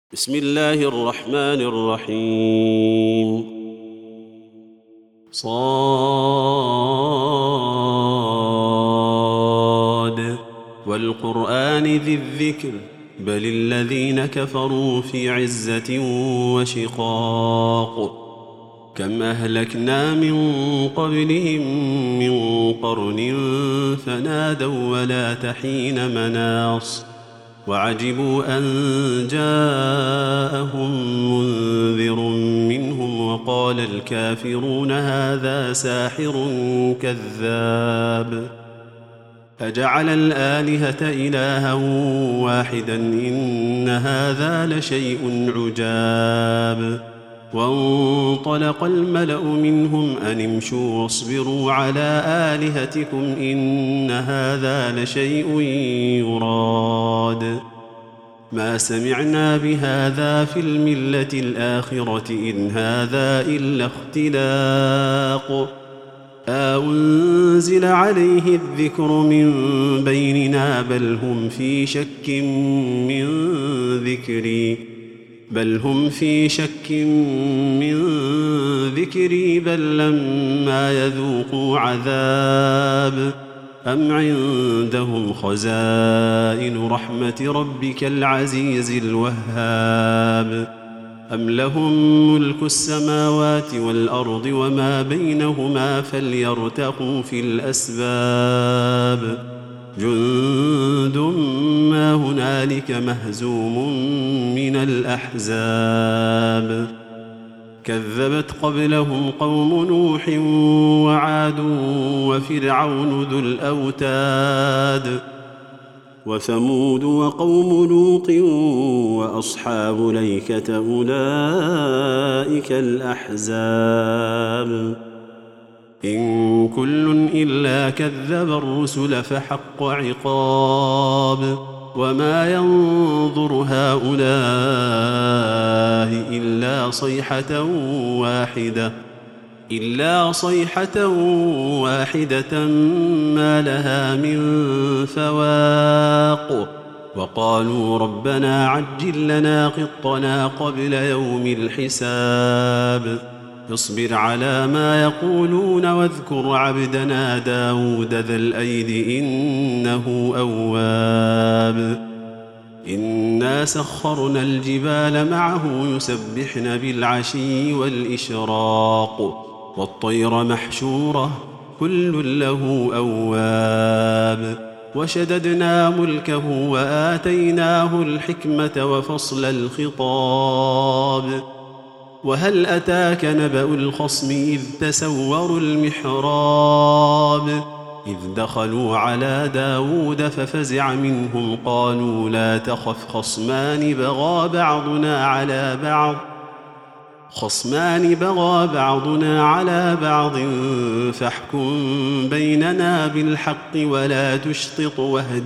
بسم الله الرحمن الرحيم صاد والقرآن ذي الذكر بل الذين كفروا في عزة وشقاق كم أهلكنا من قبلهم من قرن فنادوا ولا تحين مناص وعجبوا أن جاءهم منذر منهم وقال الكافرون هذا ساحر كذاب أجعل الآلهة إلها واحدا إن هذا لشيء عجاب وانطلق الملأ منهم أن امشوا واصبروا على آلهتكم إن هذا لشيء يراد ما سمعنا بهذا في الملة الآخرة إن هذا إلا اختلاق أنزل عليه الذكر من بيننا بل هم في شك من ذكري بل لما يذوقوا عذاب أم عندهم خزائن رحمة ربك العزيز الوهاب أم لهم ملك السماوات والأرض وما بينهما فليرتقوا في الأسباب جند ما هنالك مهزوم من الأحزاب كذبت قبلهم قوم نوح وعاد وفرعون ذو الأوتاد وثمود وقوم لوط وأصحاب الأيكة أولئك الأحزاب إن كل إلا كذب الرسل فحق عقاب وما ينظر هؤلاء إلا صيحة واحدة ما لها من فواق وقالوا ربنا عجل لنا قطنا قبل يوم الحساب اصبر على ما يقولون واذكر عبدنا داود ذا الأيد إنه أواب إنا سخرنا الجبال معه يسبحن بالعشي والإشراق والطير محشورة كل له أواب وشددنا ملكه وآتيناه الحكمة وفصل الخطاب وهل أتاك نبأ الخصم إذ تسوروا المحراب إذ دخلوا على داود ففزع منهم قالوا لا تخف خصمان بغى بعضنا على بعض فاحكم بيننا بالحق ولا تشطط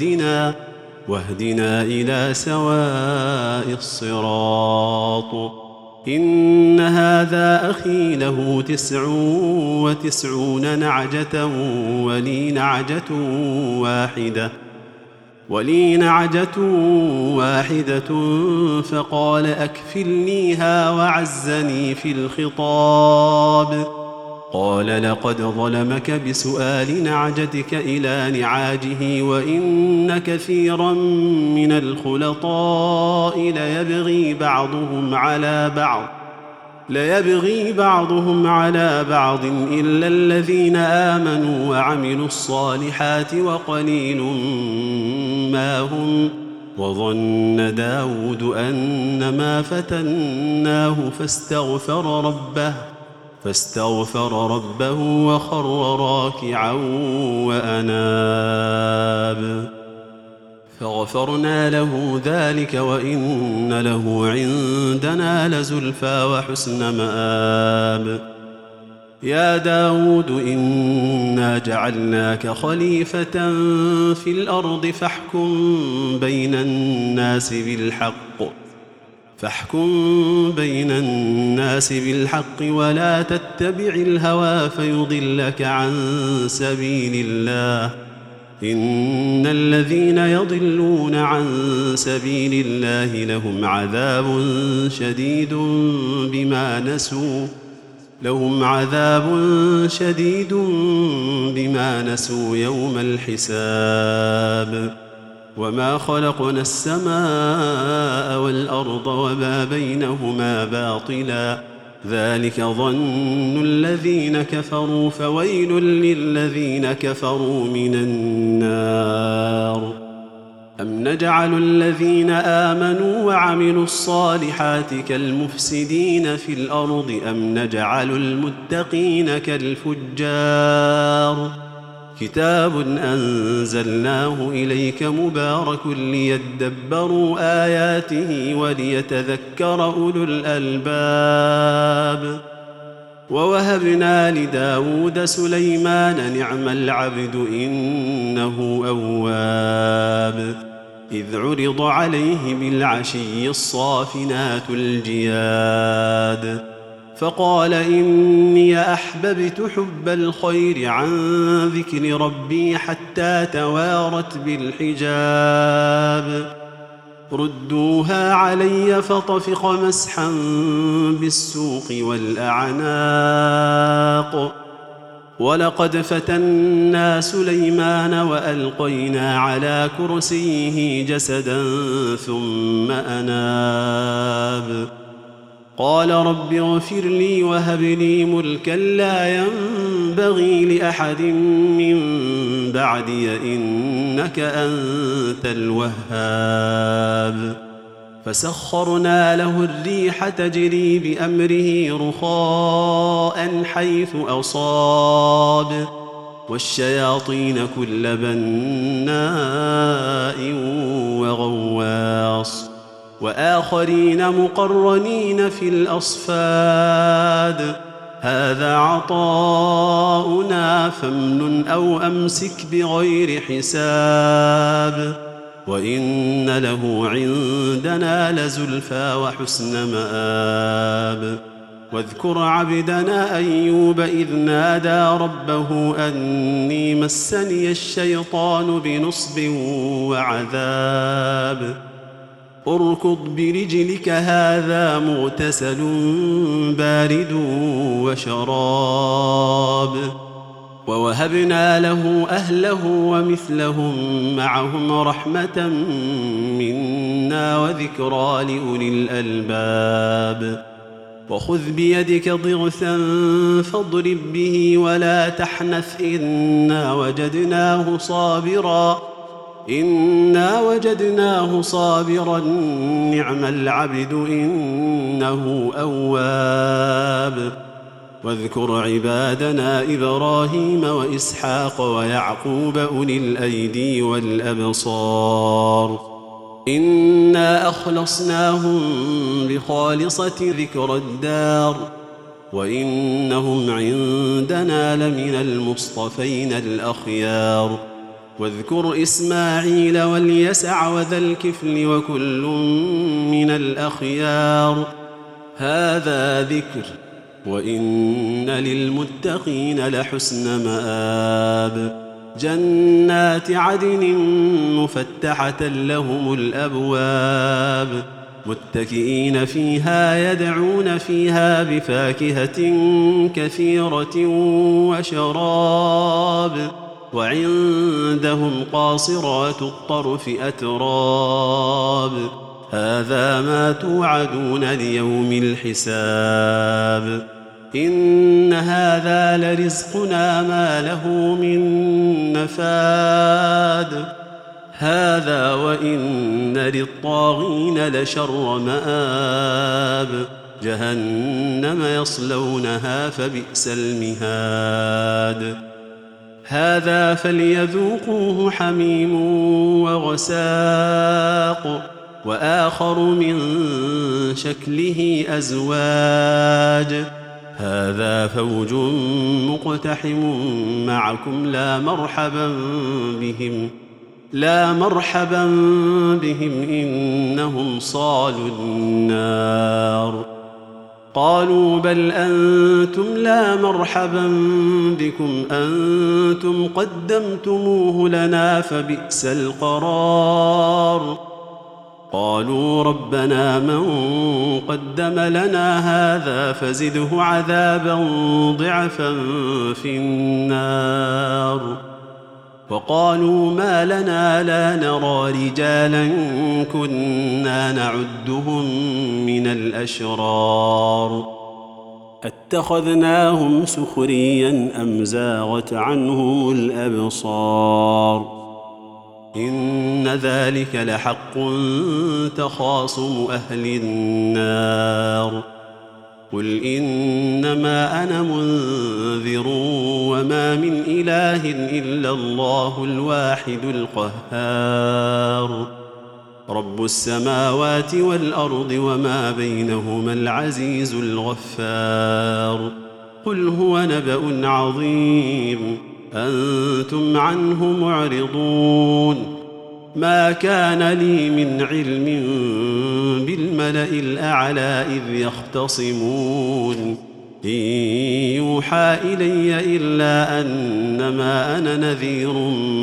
واهدنا إلى سواء الصراط إن هذا أخي له 99 نعجة ولي نعجة واحدة فقال أكفلنيها وعزني في الخطاب قال لقد ظلمك بسؤال نعجتك إلى نعاجه وإن كثيرا من الخلطاء ليبغي بعضهم على بعض إلا الذين آمنوا وعملوا الصالحات وقليل ما هم وظن داود أنما فتناه فاستغفر ربه وخر راكعا وأناب فغفرنا له ذلك وإن له عندنا لزلفى وحسن مآب يا داود إنا جعلناك خليفة في الأرض فاحكم بين الناس بالحق ولا تتبع الهوى فيضلك عن سبيل الله إن الذين يضلون عن سبيل الله لهم عذاب شديد بما نسوا يوم الحساب. وما خلقنا السماء والأرض وما بينهما باطلا ذلك ظن الذين كفروا فويل للذين كفروا من النار. أم نجعل الذين آمنوا وعملوا الصالحات كالمفسدين في الأرض أم نجعل المتقين كالفجار. كتاب أنزلناه إليك مبارك ليدبروا آياته وليتذكر أولو الألباب. ووهبنا لداود سليمان نعم العبد إنه أواب. إذ عرض عليه بالعشي الصافنات الجياد فقال إني أحببت حب الخير عن ذكر ربي حتى توارت بالحجاب. ردوها علي فطفق مسحا بالسوق والأعناق. ولقد فتنا سليمان وألقينا على كرسيه جسدا ثم أناب. قال رب اغفر لي وهب لي ملكا لا ينبغي لأحد من بعدي إنك أنت الوهاب. فسخرنا له الريح تجري بأمره رخاء حيث أصاب والشياطين كل بناء وغواص وآخرين مقرنين في الأصفاد. هذا عطاؤنا فامنن أو أمسك بغير حساب. وإن له عندنا لزلفى وحسن مآب. واذكر عبدنا أيوب إذ نادى ربه أني مسني الشيطان بنصب وعذاب. اركض برجلك هذا مغتسل بارد وشراب. ووهبنا له أهله ومثلهم معهم رحمة منا وذكرى لأولي الألباب. وخذ بيدك ضغثا فاضرب به ولا تحنث إنا وجدناه صابرا نعم العبد إنه أواب. واذكر عبادنا إبراهيم وإسحاق ويعقوب أولي الأيدي والأبصار إنا أخلصناهم بخالصة ذكر الدار وإنهم عندنا لمن المصطفين الأخيار. واذكر إسماعيل واليسع وذا الكفل وكل من الأخيار. هذا ذكر وإن للمتقين لحسن مآب. جنات عدن مفتحة لهم الأبواب متكئين فيها يدعون فيها بفاكهة كثيرة وشراب. وعندهم قاصرات الطرف أتراب. هذا ما توعدون ليوم الحساب. إن هذا لرزقنا ما له من نفاد. هذا وإن للطاغين لشر مآب. جهنم يصلونها فبئس المهاد. هذا فليذوقوه حميم وغساق وآخر من شكله أزواج. هذا فوج مقتحم معكم لا مرحبا بهم إنهم صالوا النار. قالوا بل أنتم لا مرحبا بكم أنتم قدمتموه لنا فبئس القرار. قالوا ربنا من قدم لنا هذا فزده عذابا ضعفا في النار. وقالوا ما لنا لا نرى رجالا كنا نعدهم من الأشرار اتخذناهم سخريا أم زاغت عنهم الأبصار إن ذلك لحق تخاصم أهل النار. قل إنما أنا منذر وما من إله إلا الله الواحد القهار رب السماوات والأرض وما بينهما العزيز الغفار. قل هو نبأ عظيم أنتم عنه معرضون. ما كان لي من علم بالملأ الأعلى إذ يختصمون إن يوحى إلي إلا أنما أنا نذير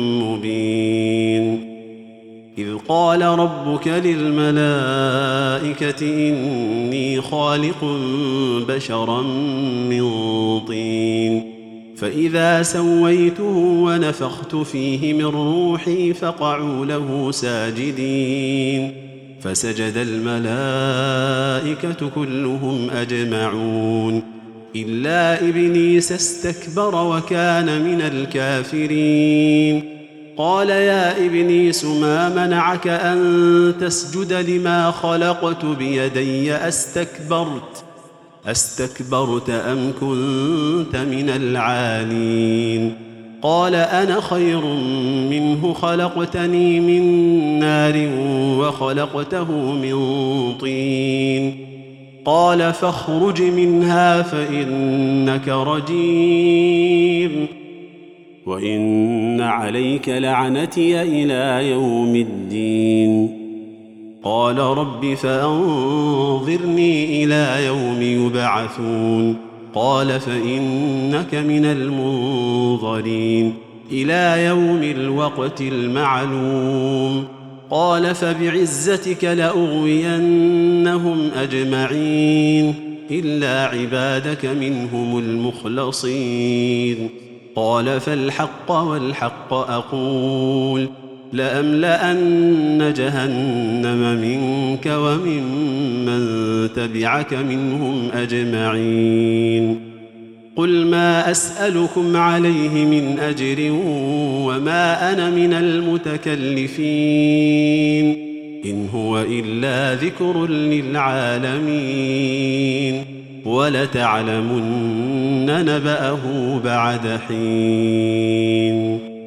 مبين. إذ قال ربك للملائكة إني خالق بشرا من طين فإذا سويته ونفخت فيه من روحي فقعوا له ساجدين فسجد الملائكة كلهم أجمعون إلا إبليس استكبر وكان من الكافرين. قال يا إبليس ما منعك أن تسجد لما خلقت بيدي أستكبرت أم كنت من العالين؟ قال أنا خير منه خلقتني من نار وخلقته من طين. قال فاخرج منها فإنك رجيم وإن عليك لعنتي إلى يوم الدين. قال رب فأنظرني إلى يوم يبعثون. قال فإنك من المنظرين إلى يوم الوقت المعلوم. قال فبعزتك لأغوينهم أجمعين إلا عبادك منهم المخلصين. قال فالحق والحق أقول لأملأن جهنم منك وممن تبعك منهم أجمعين. قل ما أسألكم عليه من أجر وما أنا من المتكلفين إن هو إلا ذكر للعالمين ولتعلمن نبأه بعد حين.